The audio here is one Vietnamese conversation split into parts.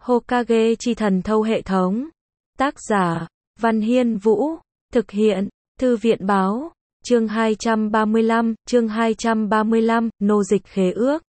Hokage chi thần thâu hệ thống. Tác giả, Văn Hiên Vũ. Thực hiện, Thư viện Báo. Chương 235, nô dịch khế ước.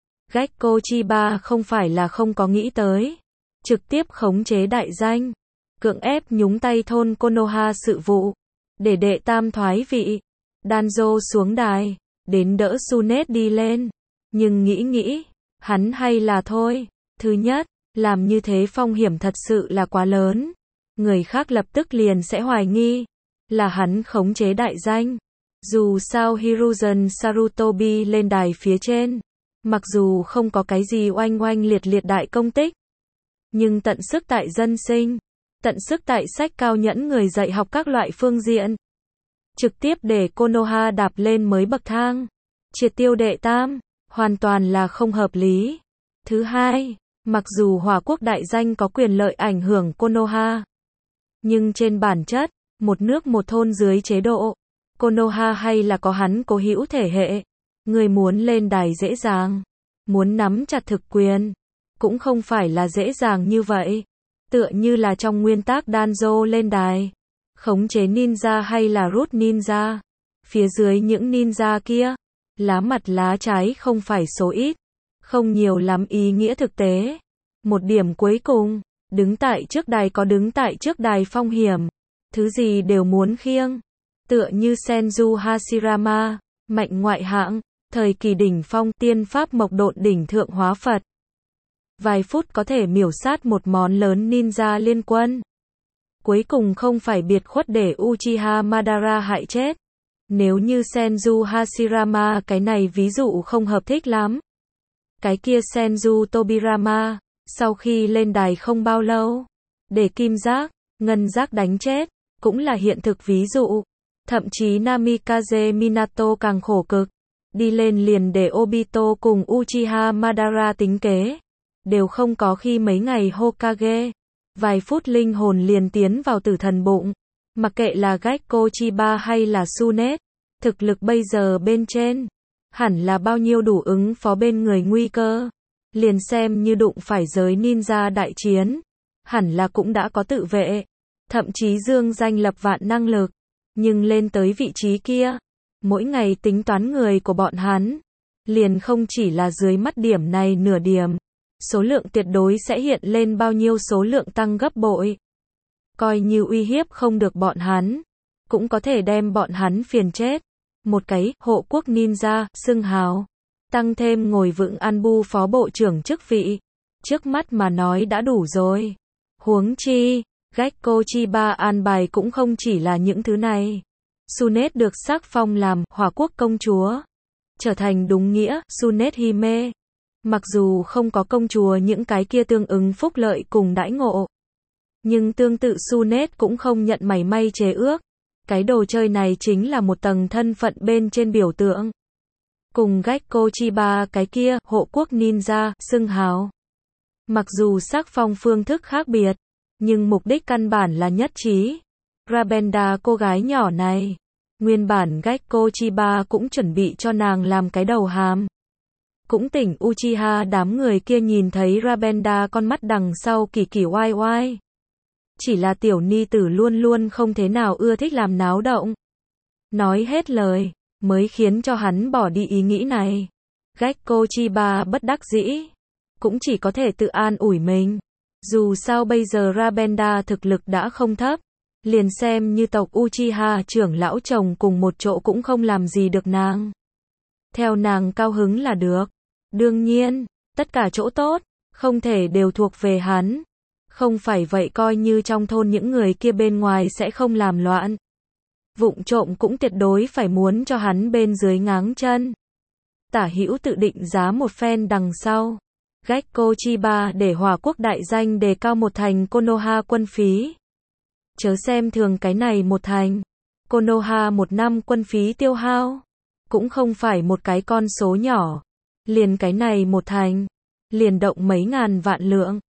Gekko Chiba không phải là không có nghĩ tới. Trực tiếp khống chế đại danh. Cưỡng ép nhúng tay thôn Konoha sự vụ. Để đệ tam thoái vị. Danzo xuống đài. Đến đỡ Tsunade đi lên. Nhưng nghĩ, hắn hay là thôi. Thứ nhất, làm như thế phong hiểm thật sự là quá lớn. Người khác lập tức liền sẽ hoài nghi. Là hắn khống chế đại danh. Dù sao Hiruzen Sarutobi lên đài phía trên. Mặc dù không có cái gì oanh oanh liệt liệt đại công tích. Nhưng tận sức tại dân sinh. Tận sức tại sách cao nhẫn người dạy học các loại phương diện. Trực tiếp để Konoha đạp lên mới bậc thang. Triệt tiêu đệ tam. Hoàn toàn là không hợp lý. Thứ hai, mặc dù Hỏa Quốc đại danh có quyền lợi ảnh hưởng Konoha. Nhưng trên bản chất, một nước một thôn dưới chế độ. Konoha hay là có hắn cố hữu thể hệ. Người muốn lên đài dễ dàng. Muốn nắm chặt thực quyền. Cũng không phải là dễ dàng như vậy. Tựa như là trong nguyên tắc Danzo lên đài. Khống chế ninja hay là root ninja. Phía dưới những ninja kia. Lá mặt lá trái không phải số ít. Không nhiều lắm ý nghĩa thực tế. Một điểm cuối cùng. Đứng tại trước đài có đứng tại trước đài phong hiểm. Thứ gì đều muốn khiêng. Tựa như Senju Hashirama. Mạnh ngoại hạng. Thời kỳ đỉnh phong tiên pháp mộc độn đỉnh thượng hóa Phật. Vài phút có thể miểu sát một món lớn ninja liên quân. Cuối cùng không phải biệt khuất để Uchiha Madara hại chết. Nếu như Senju Hashirama cái này ví dụ không hợp thích lắm. Cái kia Senju Tobirama, sau khi lên đài không bao lâu, để kim giác, ngân giác đánh chết, cũng là hiện thực ví dụ. Thậm chí Namikaze Minato càng khổ cực. Đi lên liền để Obito cùng Uchiha Madara tính kế. Đều không có khi mấy ngày Hokage. Vài phút linh hồn liền tiến vào tử thần bụng. Mặc kệ là Gekko Chiba hay là Tsunade. Thực lực bây giờ bên trên. Hẳn là bao nhiêu đủ ứng phó bên người nguy cơ. Liền xem như đụng phải giới ninja đại chiến. Hẳn là cũng đã có tự vệ. Thậm chí dương danh lập vạn năng lực. Nhưng lên tới vị trí kia. Mỗi ngày tính toán người của bọn hắn. Liền không chỉ là dưới mắt điểm này nửa điểm. Số lượng tuyệt đối sẽ hiện lên bao nhiêu số lượng tăng gấp bội. Coi như uy hiếp không được bọn hắn. Cũng có thể đem bọn hắn phiền chết. Một cái hộ quốc ninja, xưng hào. Tăng thêm ngồi vững Anbu phó bộ trưởng chức vị. Trước mắt mà nói đã đủ rồi. Huống chi, Gekko Chiba an bài cũng không chỉ là những thứ này. Tsunade được sắc phong làm Hỏa Quốc công chúa. Trở thành đúng nghĩa Tsunade Hime. Mặc dù không có công chúa những cái kia tương ứng phúc lợi cùng đãi ngộ. Nhưng tương tự Tsunade cũng không nhận mảy may chế ước. Cái đồ chơi này chính là một tầng thân phận bên trên biểu tượng. Cùng Gekko Chiba cái kia, hộ quốc ninja, xưng hào. Mặc dù sắc phong phương thức khác biệt, nhưng mục đích căn bản là nhất trí. Rabenda cô gái nhỏ này, nguyên bản Gekko Chiba cũng chuẩn bị cho nàng làm cái đầu hàm. Cũng tỉnh Uchiha đám người kia nhìn thấy Rabenda con mắt đằng sau kỳ kỳ oai oai. Chỉ là tiểu ni tử luôn luôn không thế nào ưa thích làm náo động. Nói hết lời, mới khiến cho hắn bỏ đi ý nghĩ này. Gekko Chiba bất đắc dĩ. Cũng chỉ có thể tự an ủi mình. Dù sao bây giờ Rabenda thực lực đã không thấp. Liền xem như tộc Uchiha trưởng lão chồng cùng một chỗ cũng không làm gì được nàng. Theo nàng cao hứng là được. Đương nhiên, tất cả chỗ tốt, không thể đều thuộc về hắn. Không phải vậy coi như trong thôn những người kia bên ngoài sẽ không làm loạn. Vụng trộm cũng tuyệt đối phải muốn cho hắn bên dưới ngáng chân. Tả hữu tự định giá một phen đằng sau. Gekko Chiba để Hỏa Quốc đại danh đề cao một thành Konoha quân phí. Chớ xem thường cái này một thành. Konoha một năm quân phí tiêu hao. Cũng không phải một cái con số nhỏ. Liền cái này một thành. Liền động mấy ngàn vạn lượng.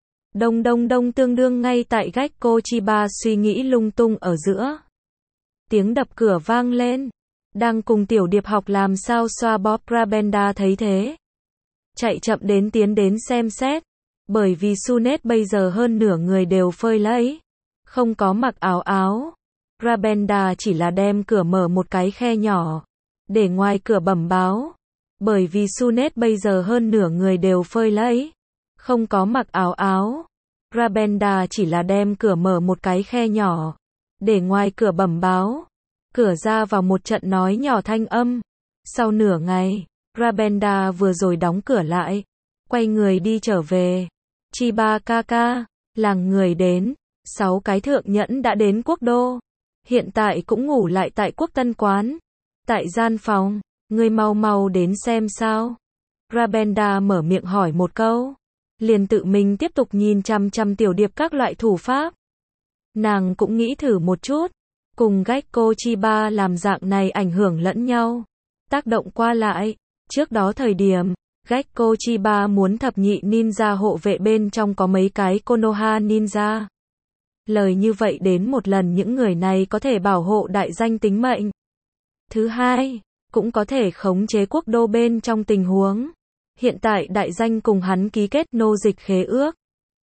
Đông tương đương ngay tại Gekko Chiba suy nghĩ lung tung ở giữa. Tiếng đập cửa vang lên. Đang cùng tiểu điệp học làm sao xoa bóp Rabenda thấy thế. Chạy chậm đến tiến đến xem xét. Bởi vì Sunet bây giờ hơn nửa người đều phơi lấy. Không có mặc áo. Rabenda chỉ là đem cửa mở một cái khe nhỏ. Để ngoài cửa bẩm báo. Bởi vì Sunet bây giờ hơn nửa người đều phơi lấy. Không có mặc áo. Rabenda chỉ là đem cửa mở một cái khe nhỏ. Để ngoài cửa bẩm báo. Cửa ra vào một trận nói nhỏ thanh âm. Sau nửa ngày, Rabenda vừa rồi đóng cửa lại. Quay người đi trở về. Chiba Kaka, làng người đến. 6 cái thượng nhẫn đã đến quốc đô. Hiện tại cũng ngủ lại tại quốc tân quán. Tại gian phòng, ngươi mau đến xem sao. Rabenda mở miệng hỏi một câu. Liền tự mình tiếp tục nhìn chằm chằm tiểu điệp các loại thủ pháp. Nàng cũng nghĩ thử một chút. Cùng Gekko Chiba làm dạng này ảnh hưởng lẫn nhau. Tác động qua lại. Trước đó thời điểm, Gekko Chiba muốn thập nhị ninja hộ vệ bên trong có mấy cái Konoha ninja. Lời như vậy đến một lần những người này có thể bảo hộ đại danh tính mệnh. Thứ hai, cũng có thể khống chế quốc đô bên trong tình huống. Hiện tại đại danh cùng hắn ký kết nô dịch khế ước.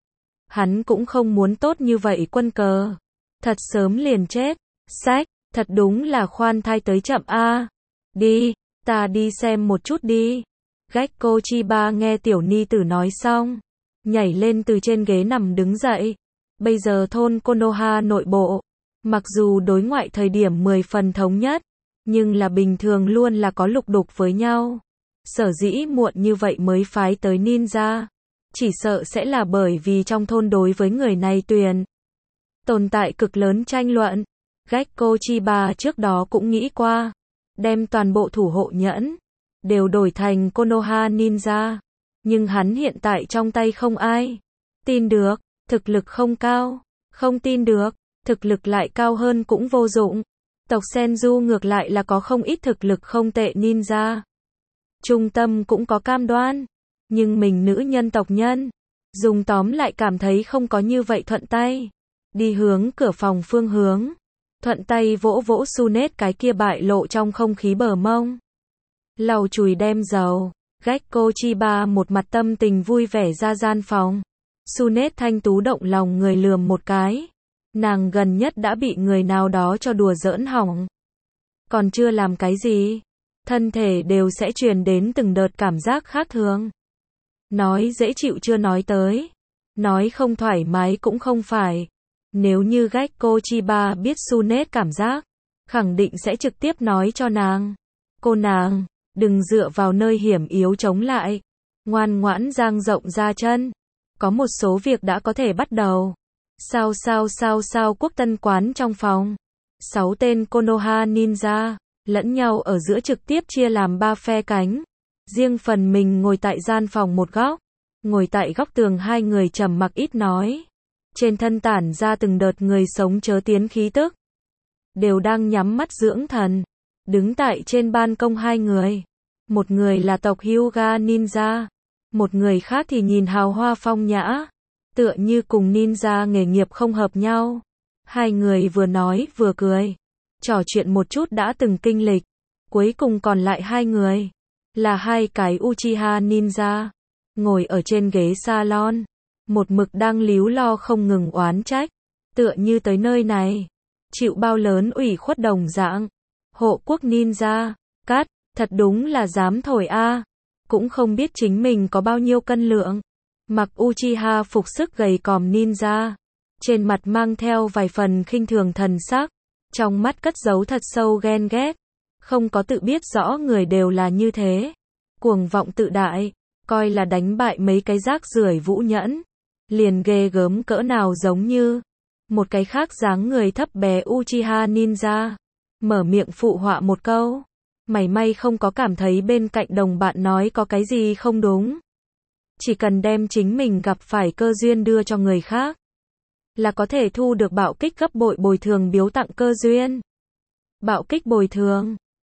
Hắn cũng không muốn tốt như vậy quân cờ. Thật sớm liền chết. Sách, thật đúng là khoan thai tới chậm a. Đi, ta đi xem một chút đi. Gekko Chiba nghe tiểu ni tử nói xong. Nhảy lên từ trên ghế nằm đứng dậy. Bây giờ thôn Konoha nội bộ. Mặc dù đối ngoại thời điểm 10 phần thống nhất. Nhưng là bình thường luôn là có lục đục với nhau. Sở dĩ muộn như vậy mới phái tới ninja. Chỉ sợ sẽ là bởi vì trong thôn đối với người này tồn tại cực lớn tranh luận. Gekko Chiba trước đó cũng nghĩ qua. Đem toàn bộ thủ hộ nhẫn. Đều đổi thành Konoha ninja. Nhưng hắn hiện tại trong tay không ai. Tin được, thực lực không cao. Không tin được, thực lực lại cao hơn cũng vô dụng. Tộc Senju ngược lại là có không ít thực lực không tệ ninja. Trung tâm cũng có cam đoan. Nhưng mình nữ nhân tộc nhân. Dùng tóm lại cảm thấy không có như vậy thuận tay. Đi hướng cửa phòng phương hướng. Thuận tay vỗ vỗ Sunet cái kia bại lộ trong không khí bờ mông. Lau chùi đem dầu. Gekko Chiba một mặt tâm tình vui vẻ ra gian phòng. Sunet thanh tú động lòng người lườm một cái. Nàng gần nhất đã bị người nào đó cho đùa giỡn hỏng. Còn chưa làm cái gì. Thân thể đều sẽ truyền đến từng đợt cảm giác khác thường. Nói dễ chịu chưa nói tới. Nói không thoải mái cũng không phải. Nếu như Gekko Chiba biết Sunet cảm giác. Khẳng định sẽ trực tiếp nói cho nàng. Cô nàng, đừng dựa vào nơi hiểm yếu chống lại. Ngoan ngoãn dang rộng ra chân. Có một số việc đã có thể bắt đầu. Sao quốc tân quán trong phòng. 6 tên Konoha ninja, lẫn nhau ở giữa trực tiếp chia làm 3 phe cánh. Riêng phần mình ngồi tại gian phòng một góc. Ngồi tại góc tường hai người trầm mặc ít nói. Trên thân tản ra từng đợt người sống chớ tiến khí tức. Đều đang nhắm mắt dưỡng thần. Đứng tại trên ban công hai người. Một người là tộc Hyuga ninja. Một người khác thì nhìn hào hoa phong nhã. Tựa như cùng ninja nghề nghiệp không hợp nhau. Hai người vừa nói vừa cười. Trò chuyện một chút đã từng kinh lịch. Cuối cùng còn lại hai người. Là hai cái Uchiha ninja. Ngồi ở trên ghế salon. Một mực đang líu lo không ngừng oán trách. Tựa như tới nơi này. Chịu bao lớn ủy khuất đồng dạng. Hộ quốc ninja. Cát, thật đúng là dám thổi a. Cũng không biết chính mình có bao nhiêu cân lượng. Mặc Uchiha phục sức gầy còm ninja. Trên mặt mang theo vài phần khinh thường thần sắc. Trong mắt cất giấu thật sâu ghen ghét. Không có tự biết rõ người đều là như thế. Cuồng vọng tự đại. Coi là đánh bại mấy cái rác rưởi vũ nhẫn. Liền ghê gớm cỡ nào giống như. Một cái khác dáng người thấp bé Uchiha ninja. Mở miệng phụ họa một câu. Mảy may không có cảm thấy bên cạnh đồng bạn nói có cái gì không đúng. Chỉ cần đem chính mình gặp phải cơ duyên đưa cho người khác. Là có thể thu được bạo kích gấp bội bồi thường biếu tặng cơ duyên. Bạo kích bồi thường.